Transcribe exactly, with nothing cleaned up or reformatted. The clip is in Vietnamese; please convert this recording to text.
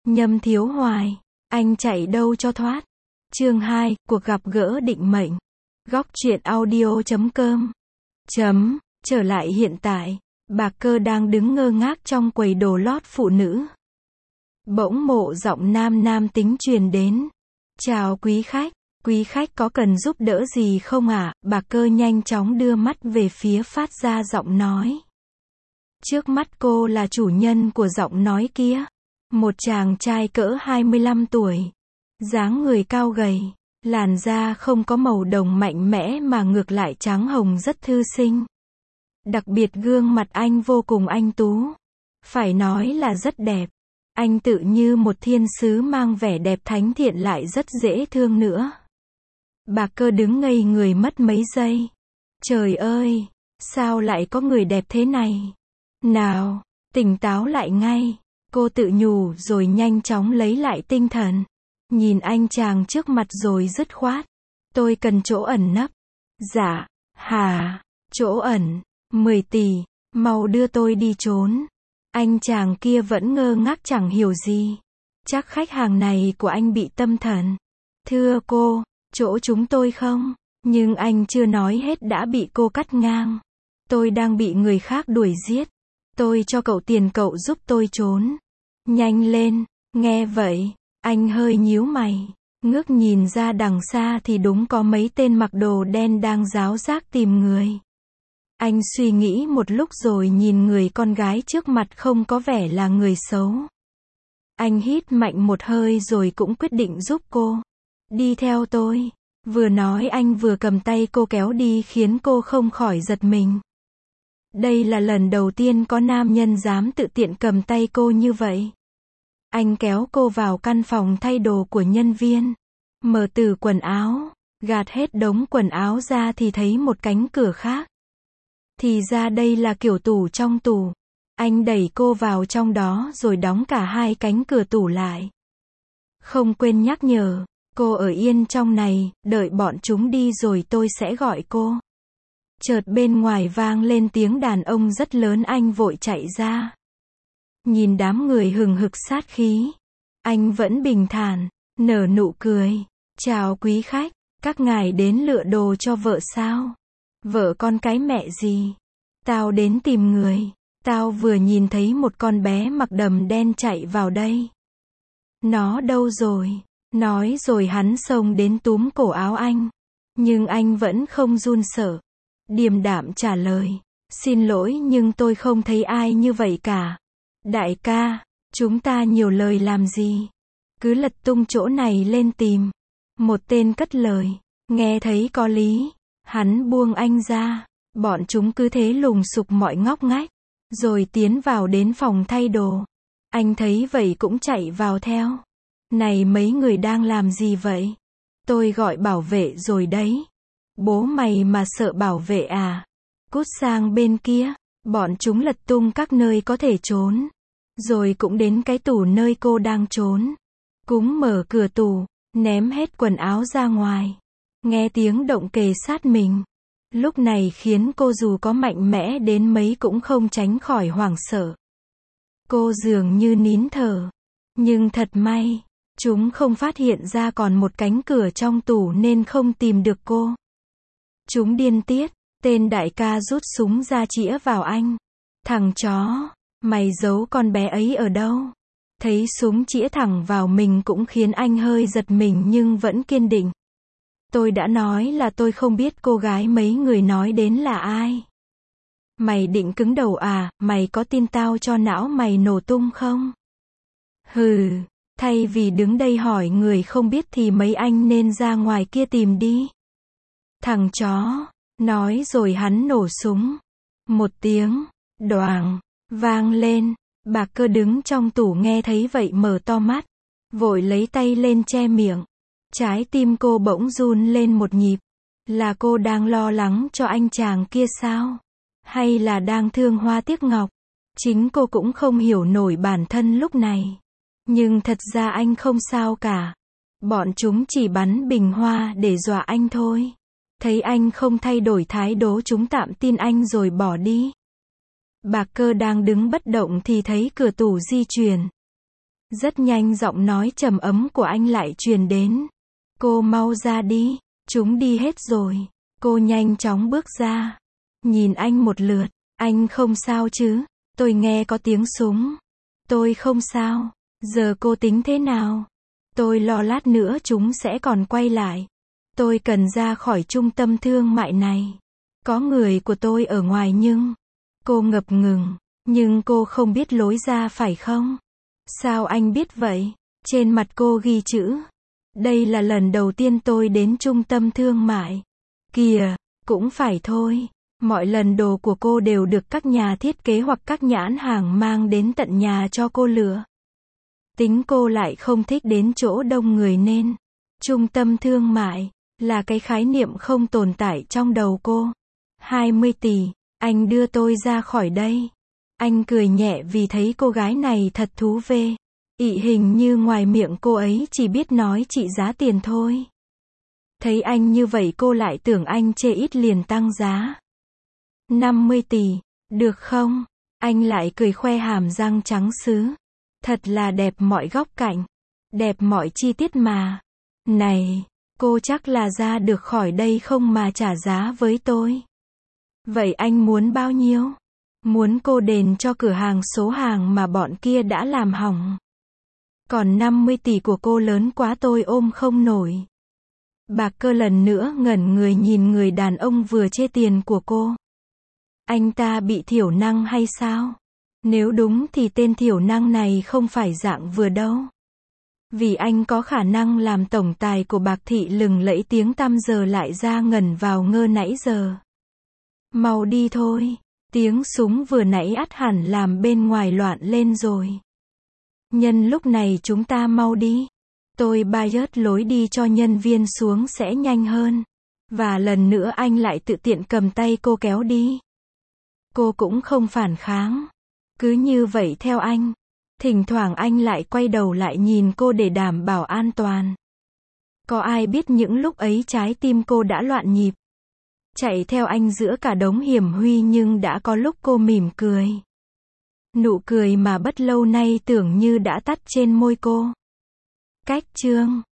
Nhâm Thiếu Hoài, anh chạy đâu cho thoát. Chương hai, cuộc gặp gỡ định mệnh. Góc truyện audio chấm com. Chấm, trở lại hiện tại, Bạc Cơ đang đứng ngơ ngác trong quầy đồ lót phụ nữ. Bỗng mộ giọng nam nam tính truyền đến. Chào quý khách, quý khách có cần giúp đỡ gì không ạ? À? Bạc Cơ nhanh chóng đưa mắt về phía phát ra giọng nói. Trước mắt cô là chủ nhân của giọng nói kia. Một chàng trai cỡ hai mươi lăm tuổi. Dáng người cao gầy, làn da không có màu đồng mạnh mẽ mà ngược lại trắng hồng rất thư sinh. Đặc biệt gương mặt anh vô cùng anh tú. Phải nói là rất đẹp. Anh tự như một thiên sứ mang vẻ đẹp thánh thiện lại rất dễ thương nữa. Bạc Cơ đứng ngây người mất mấy giây. Trời ơi, sao lại có người đẹp thế này? Nào, tỉnh táo lại ngay. Cô tự nhủ rồi nhanh chóng lấy lại tinh thần. Nhìn anh chàng trước mặt rồi dứt khoát. Tôi cần chỗ ẩn nấp. Dạ, hả, chỗ ẩn, mười tỷ, mau đưa tôi đi trốn. Anh chàng kia vẫn ngơ ngác chẳng hiểu gì. Chắc khách hàng này của anh bị tâm thần. Thưa cô, chỗ chúng tôi không? Nhưng anh chưa nói hết đã bị cô cắt ngang. Tôi đang bị người khác đuổi giết. Tôi cho cậu tiền cậu giúp tôi trốn. Nhanh lên, nghe vậy, anh hơi nhíu mày. Ngước nhìn ra đằng xa thì đúng có mấy tên mặc đồ đen đang ráo rác tìm người. Anh suy nghĩ một lúc rồi nhìn người con gái trước mặt không có vẻ là người xấu. Anh hít mạnh một hơi rồi cũng quyết định giúp cô. Đi theo tôi. Vừa nói anh vừa cầm tay cô kéo đi khiến cô không khỏi giật mình. Đây là lần đầu tiên có nam nhân dám tự tiện cầm tay cô như vậy. Anh kéo cô vào căn phòng thay đồ của nhân viên. Mở từ quần áo, gạt hết đống quần áo ra thì thấy một cánh cửa khác. Thì ra đây là kiểu tủ trong tủ. Anh đẩy cô vào trong đó rồi đóng cả hai cánh cửa tủ lại. Không quên nhắc nhở, cô ở yên trong này, đợi bọn chúng đi rồi tôi sẽ gọi cô. Chợt bên ngoài vang lên tiếng đàn ông rất lớn, anh vội chạy ra. Nhìn đám người hừng hực sát khí. Anh vẫn bình thản, nở nụ cười. Chào quý khách, các ngài đến lựa đồ cho vợ sao? Vợ con cái mẹ gì? Tao đến tìm người. Tao vừa nhìn thấy một con bé mặc đầm đen chạy vào đây. Nó đâu rồi? Nói rồi hắn xông đến túm cổ áo anh. Nhưng anh vẫn không run sợ. Điềm đạm trả lời. Xin lỗi nhưng tôi không thấy ai như vậy cả. Đại ca, chúng ta nhiều lời làm gì? Cứ lật tung chỗ này lên tìm. Một tên cất lời. Nghe thấy có lý. Hắn buông anh ra. Bọn chúng cứ thế lùng sục mọi ngóc ngách. Rồi tiến vào đến phòng thay đồ. Anh thấy vậy cũng chạy vào theo. Này mấy người đang làm gì vậy? Tôi gọi bảo vệ rồi đấy. Bố mày mà sợ bảo vệ à? Cút sang bên kia. Bọn chúng lật tung các nơi có thể trốn. Rồi cũng đến cái tủ nơi cô đang trốn. Cũng mở cửa tủ, ném hết quần áo ra ngoài. Nghe tiếng động kề sát mình. Lúc này khiến cô dù có mạnh mẽ đến mấy cũng không tránh khỏi hoảng sợ. Cô dường như nín thở. Nhưng thật may, chúng không phát hiện ra còn một cánh cửa trong tủ nên không tìm được cô. Chúng điên tiết, tên đại ca rút súng ra chĩa vào anh. Thằng chó, mày giấu con bé ấy ở đâu? Thấy súng chĩa thẳng vào mình cũng khiến anh hơi giật mình nhưng vẫn kiên định. Tôi đã nói là tôi không biết cô gái mấy người nói đến là ai. Mày định cứng đầu à, mày có tin tao cho não mày nổ tung không? Hừ, thay vì đứng đây hỏi người không biết thì mấy anh nên ra ngoài kia tìm đi. Thằng chó, nói rồi hắn nổ súng. Một tiếng, đoàng, vang lên. Bạc Cơ đứng trong tủ nghe thấy vậy mở to mắt. Vội lấy tay lên che miệng. Trái tim cô bỗng run lên một nhịp. Là cô đang lo lắng cho anh chàng kia sao? Hay là đang thương hoa tiếc ngọc? Chính cô cũng không hiểu nổi bản thân lúc này. Nhưng thật ra anh không sao cả. Bọn chúng chỉ bắn bình hoa để dọa anh thôi. Thấy anh không thay đổi thái độ chúng tạm tin anh rồi bỏ đi. Bạc Cơ đang đứng bất động thì thấy cửa tủ di chuyển. Rất nhanh giọng nói trầm ấm của anh lại truyền đến. Cô mau ra đi, chúng đi hết rồi. Cô nhanh chóng bước ra. Nhìn anh một lượt, anh không sao chứ? Tôi nghe có tiếng súng. Tôi không sao. Giờ cô tính thế nào? Tôi lo lát nữa chúng sẽ còn quay lại. Tôi cần ra khỏi trung tâm thương mại này. Có người của tôi ở ngoài nhưng... Cô ngập ngừng. Nhưng cô không biết lối ra phải không? Sao anh biết vậy? Trên mặt cô ghi chữ. Đây là lần đầu tiên tôi đến trung tâm thương mại. Kìa, cũng phải thôi. Mọi lần đồ của cô đều được các nhà thiết kế hoặc các nhãn hàng mang đến tận nhà cho cô lựa. Tính cô lại không thích đến chỗ đông người nên trung tâm thương mại là cái khái niệm không tồn tại trong đầu cô. hai mươi tỷ, anh đưa tôi ra khỏi đây. Anh cười nhẹ vì thấy cô gái này thật thú vị. Ị hình như ngoài miệng cô ấy chỉ biết nói trị giá tiền thôi. Thấy anh như vậy cô lại tưởng anh chê ít liền tăng giá. năm mươi tỷ, được không? Anh lại cười khoe hàm răng trắng sứ. Thật là đẹp mọi góc cạnh. Đẹp mọi chi tiết mà. Này, cô chắc là ra được khỏi đây không mà trả giá với tôi. Vậy anh muốn bao nhiêu? Muốn cô đền cho cửa hàng số hàng mà bọn kia đã làm hỏng. Còn năm mươi tỷ của cô lớn quá tôi ôm không nổi. Bạc Cơ lần nữa ngẩn người nhìn người đàn ông vừa chê tiền của cô. Anh ta bị thiểu năng hay sao? Nếu đúng thì tên thiểu năng này không phải dạng vừa đâu. Vì anh có khả năng làm tổng tài của Bạc Thị lừng lẫy tiếng tăm giờ lại ra ngẩn vào ngơ nãy giờ. Mau đi thôi. Tiếng súng vừa nãy ắt hẳn làm bên ngoài loạn lên rồi. Nhân lúc này chúng ta mau đi. Tôi bayớt lối đi cho nhân viên xuống sẽ nhanh hơn. Và lần nữa anh lại tự tiện cầm tay cô kéo đi. Cô cũng không phản kháng. Cứ như vậy theo anh. Thỉnh thoảng anh lại quay đầu lại nhìn cô để đảm bảo an toàn. Có ai biết những lúc ấy trái tim cô đã loạn nhịp. Chạy theo anh giữa cả đống hiểm nguy nhưng đã có lúc cô mỉm cười. Nụ cười mà bất lâu nay tưởng như đã tắt trên môi cô. Cách chương